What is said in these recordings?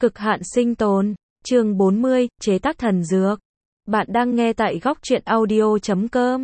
Cực hạn sinh tồn, chương 40, chế tác thần dược. Bạn đang nghe tại góc truyện audio.com.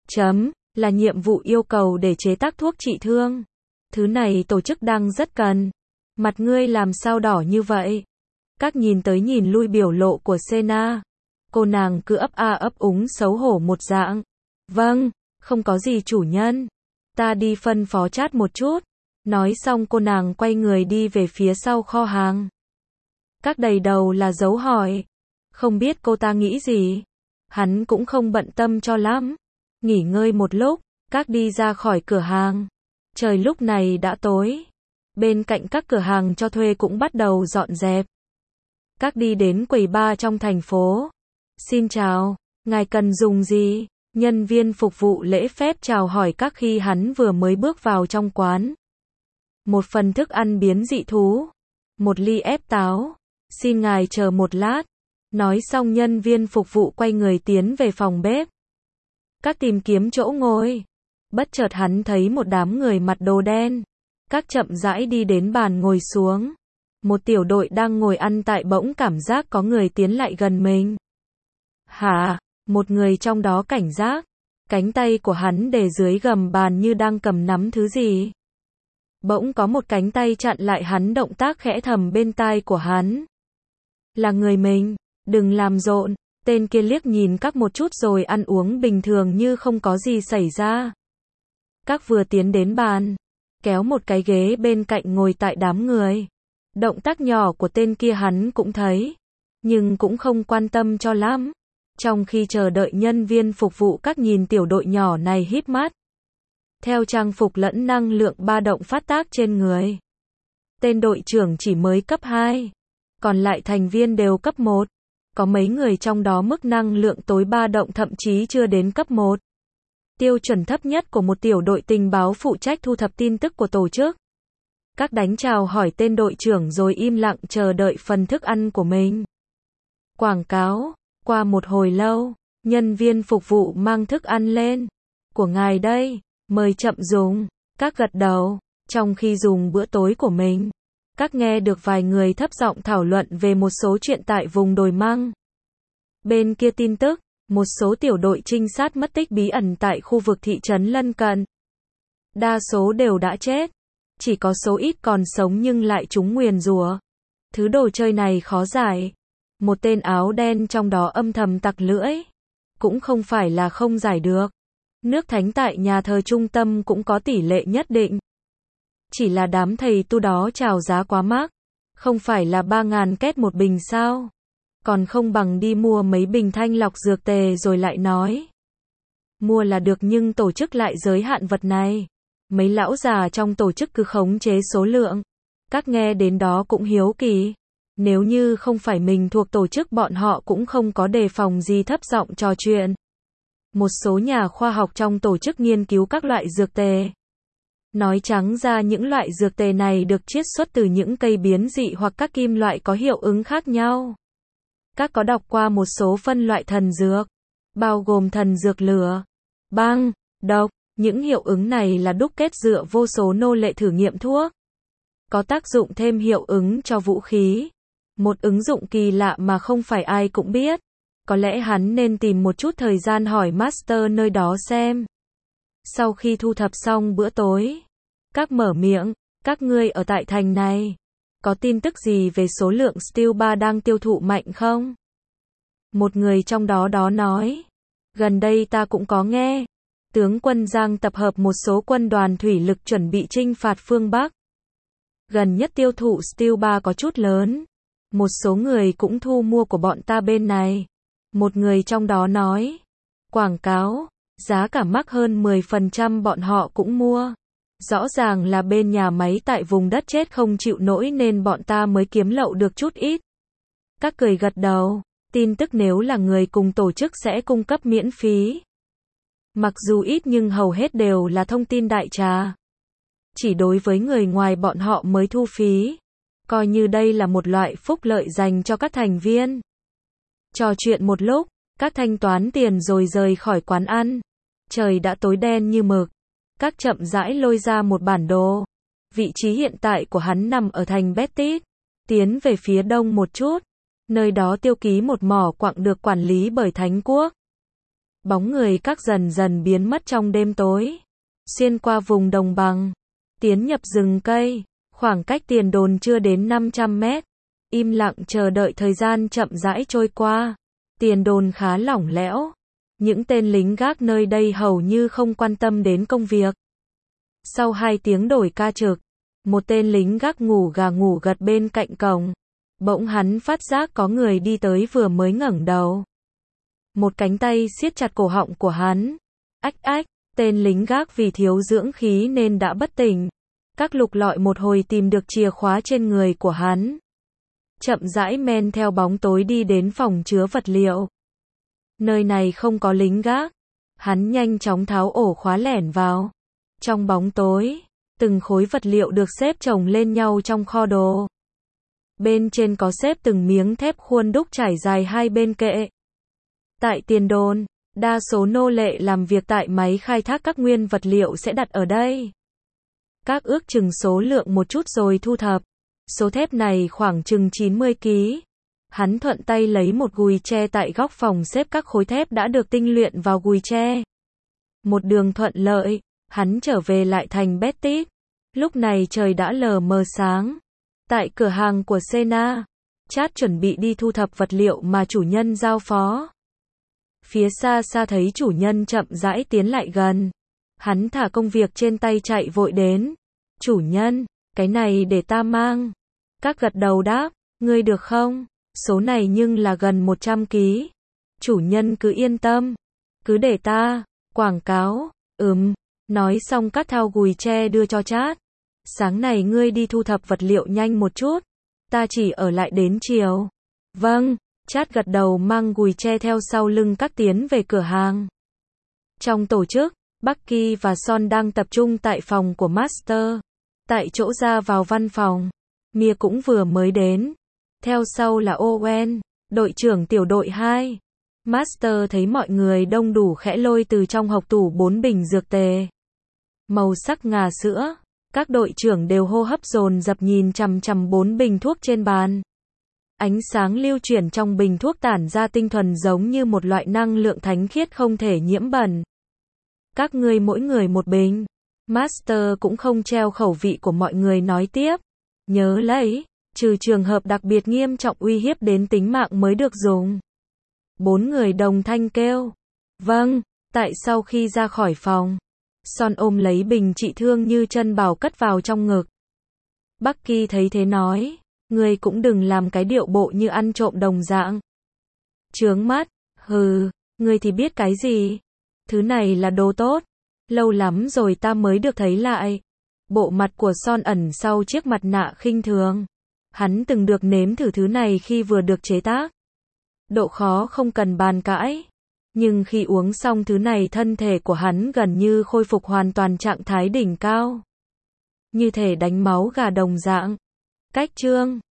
Là nhiệm vụ yêu cầu để chế tác thuốc trị thương. Thứ này tổ chức đang rất cần. Mặt ngươi làm sao đỏ như vậy? Các nhìn tới nhìn lui biểu lộ của Sena. Cô nàng cứ ấp a ấp úng xấu hổ một dạng. Vâng, không có gì chủ nhân. Ta đi phân phó chat một chút. Nói xong cô nàng quay người đi về phía sau kho hàng. Các đầy đầu là dấu hỏi. Không biết cô ta nghĩ gì. Hắn cũng không bận tâm cho lắm. Nghỉ ngơi một lúc, các đi ra khỏi cửa hàng. Trời lúc này đã tối. Bên cạnh các cửa hàng cho thuê cũng bắt đầu dọn dẹp. Các đi đến quầy bar trong thành phố. Xin chào, ngài cần dùng gì? Nhân viên phục vụ lễ phép chào hỏi các khi hắn vừa mới bước vào trong quán. Một phần thức ăn biến dị thú. Một ly ép táo. Xin ngài chờ một lát. Nói xong nhân viên phục vụ quay người tiến về phòng bếp. Các tìm kiếm chỗ ngồi. Bất chợt hắn thấy một đám người mặc đồ đen. Các chậm rãi đi đến bàn ngồi xuống. Một tiểu đội đang ngồi ăn tại bỗng cảm giác có người tiến lại gần mình. Hả? Một người trong đó cảnh giác. Cánh tay của hắn để dưới gầm bàn như đang cầm nắm thứ gì. Bỗng có một cánh tay chặn lại hắn động tác khẽ thầm bên tai của hắn. Là người mình, đừng làm rộn. Tên kia liếc nhìn các một chút rồi ăn uống bình thường như không có gì xảy ra. Các vừa tiến đến bàn, kéo một cái ghế bên cạnh ngồi tại đám người. Động tác nhỏ của tên kia hắn cũng thấy, nhưng cũng không quan tâm cho lắm. Trong khi chờ đợi nhân viên phục vụ các nhìn tiểu đội nhỏ này híp mắt. Theo trang phục lẫn năng lượng ba động phát tác trên người. Tên đội trưởng chỉ mới cấp 2. Còn lại thành viên đều cấp 1. Có mấy người trong đó mức năng lượng tối ba động thậm chí chưa đến cấp 1. Tiêu chuẩn thấp nhất của một tiểu đội tình báo phụ trách thu thập tin tức của tổ chức. Các đánh chào hỏi tên đội trưởng rồi im lặng chờ đợi phần thức ăn của mình. Quảng cáo. Qua một hồi lâu, nhân viên phục vụ mang thức ăn lên. Của ngài đây, mời chậm dùng. Các gật đầu. Trong khi dùng bữa tối của mình, các nghe được vài người thấp giọng thảo luận về một số chuyện tại vùng đồi măng. Bên kia tin tức, một số tiểu đội trinh sát mất tích bí ẩn tại khu vực thị trấn lân cận. Đa số đều đã chết. Chỉ có số ít còn sống nhưng lại trúng nguyền rủa. Thứ đồ chơi này khó giải. Một tên áo đen trong đó âm thầm tặc lưỡi. Cũng không phải là không giải được. Nước thánh tại nhà thờ trung tâm cũng có tỷ lệ nhất định. Chỉ là đám thầy tu đó chào giá quá mắc. Không phải là 3.000 két một bình sao? Còn không bằng đi mua mấy bình thanh lọc dược tề rồi lại nói. Mua là được nhưng tổ chức lại giới hạn vật này. Mấy lão già trong tổ chức cứ khống chế số lượng. Các nghe đến đó cũng hiếu kỳ. Nếu như không phải mình thuộc tổ chức bọn họ cũng không có đề phòng gì thấp giọng trò chuyện. Một số nhà khoa học trong tổ chức nghiên cứu các loại dược tề. Nói trắng ra những loại dược tề này được chiết xuất từ những cây biến dị hoặc các kim loại có hiệu ứng khác nhau. Các có đọc qua một số phân loại thần dược, bao gồm thần dược lửa, băng, độc. Những hiệu ứng này là đúc kết dựa vô số nô lệ thử nghiệm thuốc. Có tác dụng thêm hiệu ứng cho vũ khí. Một ứng dụng kỳ lạ mà không phải ai cũng biết. Có lẽ hắn nên tìm một chút thời gian hỏi master nơi đó xem. Sau khi thu thập xong bữa tối, các mở miệng, các ngươi ở tại thành này, có tin tức gì về số lượng Steel 3 đang tiêu thụ mạnh không? Một người trong đó nói, gần đây ta cũng có nghe, tướng quân Giang tập hợp một số quân đoàn thủy lực chuẩn bị chinh phạt phương Bắc. Gần nhất tiêu thụ Steel 3 có chút lớn, một số người cũng thu mua của bọn ta bên này. Một người trong đó nói, quảng cáo. Giá cả mắc hơn 10% bọn họ cũng mua. Rõ ràng là bên nhà máy tại vùng đất chết không chịu nổi nên bọn ta mới kiếm lậu được chút ít. Các cười gật đầu. Tin tức nếu là người cùng tổ chức sẽ cung cấp miễn phí. Mặc dù ít nhưng hầu hết đều là thông tin đại trà. Chỉ đối với người ngoài bọn họ mới thu phí. Coi như đây là một loại phúc lợi dành cho các thành viên. Trò chuyện một lúc, các thanh toán tiền rồi rời khỏi quán ăn. Trời đã tối đen như mực. Các chậm rãi lôi ra một bản đồ. Vị trí hiện tại của hắn nằm ở thành Betis. tiến về phía đông một chút. Nơi đó tiêu ký một mỏ quặng được quản lý bởi Thánh Quốc. Bóng người các dần dần biến mất trong đêm tối. Xuyên qua vùng đồng bằng, tiến nhập rừng cây, khoảng cách tiền đồn chưa đến 500 mét. Im lặng chờ đợi thời gian chậm rãi trôi qua. Tiền đồn khá lỏng lẽo. Những tên lính gác nơi đây hầu như không quan tâm đến công việc. Sau 2 tiếng đổi ca trực, một tên lính gác ngủ gà ngủ gật bên cạnh cổng. Bỗng hắn phát giác có người đi tới, vừa mới ngẩng đầu. Một cánh tay siết chặt cổ họng của hắn. Ách ách, tên lính gác vì thiếu dưỡng khí nên đã bất tỉnh. Các lục lọi một hồi tìm được chìa khóa trên người của hắn. Chậm rãi men theo bóng tối đi đến phòng chứa vật liệu. Nơi này không có lính gác. Hắn nhanh chóng tháo ổ khóa lẻn vào. Trong bóng tối, từng khối vật liệu được xếp chồng lên nhau trong kho đồ. Bên trên có xếp từng miếng thép khuôn đúc trải dài 2 bên kệ. Tại tiền đồn, đa số nô lệ làm việc tại máy khai thác các nguyên vật liệu sẽ đặt ở đây. Các ước chừng số lượng một chút rồi thu thập. Số thép này khoảng chừng 90 kg. Hắn thuận tay lấy một gùi tre tại góc phòng xếp các khối thép đã được tinh luyện vào gùi tre. Một đường thuận lợi, hắn trở về lại thành Betis. Lúc này trời đã lờ mờ sáng. Tại cửa hàng của Sena, Chad chuẩn bị đi thu thập vật liệu mà chủ nhân giao phó. Phía xa xa thấy chủ nhân chậm rãi tiến lại gần. Hắn thả công việc trên tay chạy vội đến. Chủ nhân, cái này để ta mang. Các gật đầu đáp, ngươi được không? Số này nhưng là gần 100 kg. Chủ nhân cứ yên tâm. Cứ để ta. Quảng cáo. Nói xong cắt thao gùi tre đưa cho Chad. Sáng này ngươi đi thu thập vật liệu nhanh một chút. Ta chỉ ở lại đến chiều. Vâng. Chad gật đầu mang gùi tre theo sau lưng các tiến về cửa hàng. Trong tổ chức, Bucky và Son đang tập trung tại phòng của Master. Tại chỗ ra vào văn phòng, Mia cũng vừa mới đến. Theo sau là Owen, đội trưởng tiểu đội 2. Master thấy mọi người đông đủ khẽ lôi từ trong hộc tủ 4 bình dược tề. Màu sắc ngà sữa. Các đội trưởng đều hô hấp dồn dập nhìn chằm chằm 4 bình thuốc trên bàn. Ánh sáng lưu chuyển trong bình thuốc tản ra tinh thuần giống như một loại năng lượng thánh khiết không thể nhiễm bẩn. Các ngươi mỗi người một bình. Master cũng không treo khẩu vị của mọi người nói tiếp. Nhớ lấy, trừ trường hợp đặc biệt nghiêm trọng uy hiếp đến tính mạng mới được dùng. 4 người đồng thanh kêu. Vâng, tại sau khi ra khỏi phòng, Son ôm lấy bình trị thương như chân bảo cất vào trong ngực. Bucky thấy thế nói, ngươi cũng đừng làm cái điệu bộ như ăn trộm đồng dạng. Chướng mắt, ngươi thì biết cái gì? Thứ này là đồ tốt. Lâu lắm rồi ta mới được thấy lại. Bộ mặt của Son ẩn sau chiếc mặt nạ khinh thường. Hắn từng được nếm thử thứ này khi vừa được chế tác. Độ khó không cần bàn cãi. Nhưng khi uống xong thứ này thân thể của hắn gần như khôi phục hoàn toàn trạng thái đỉnh cao. Như thể đánh máu gà đồng dạng. Cách chương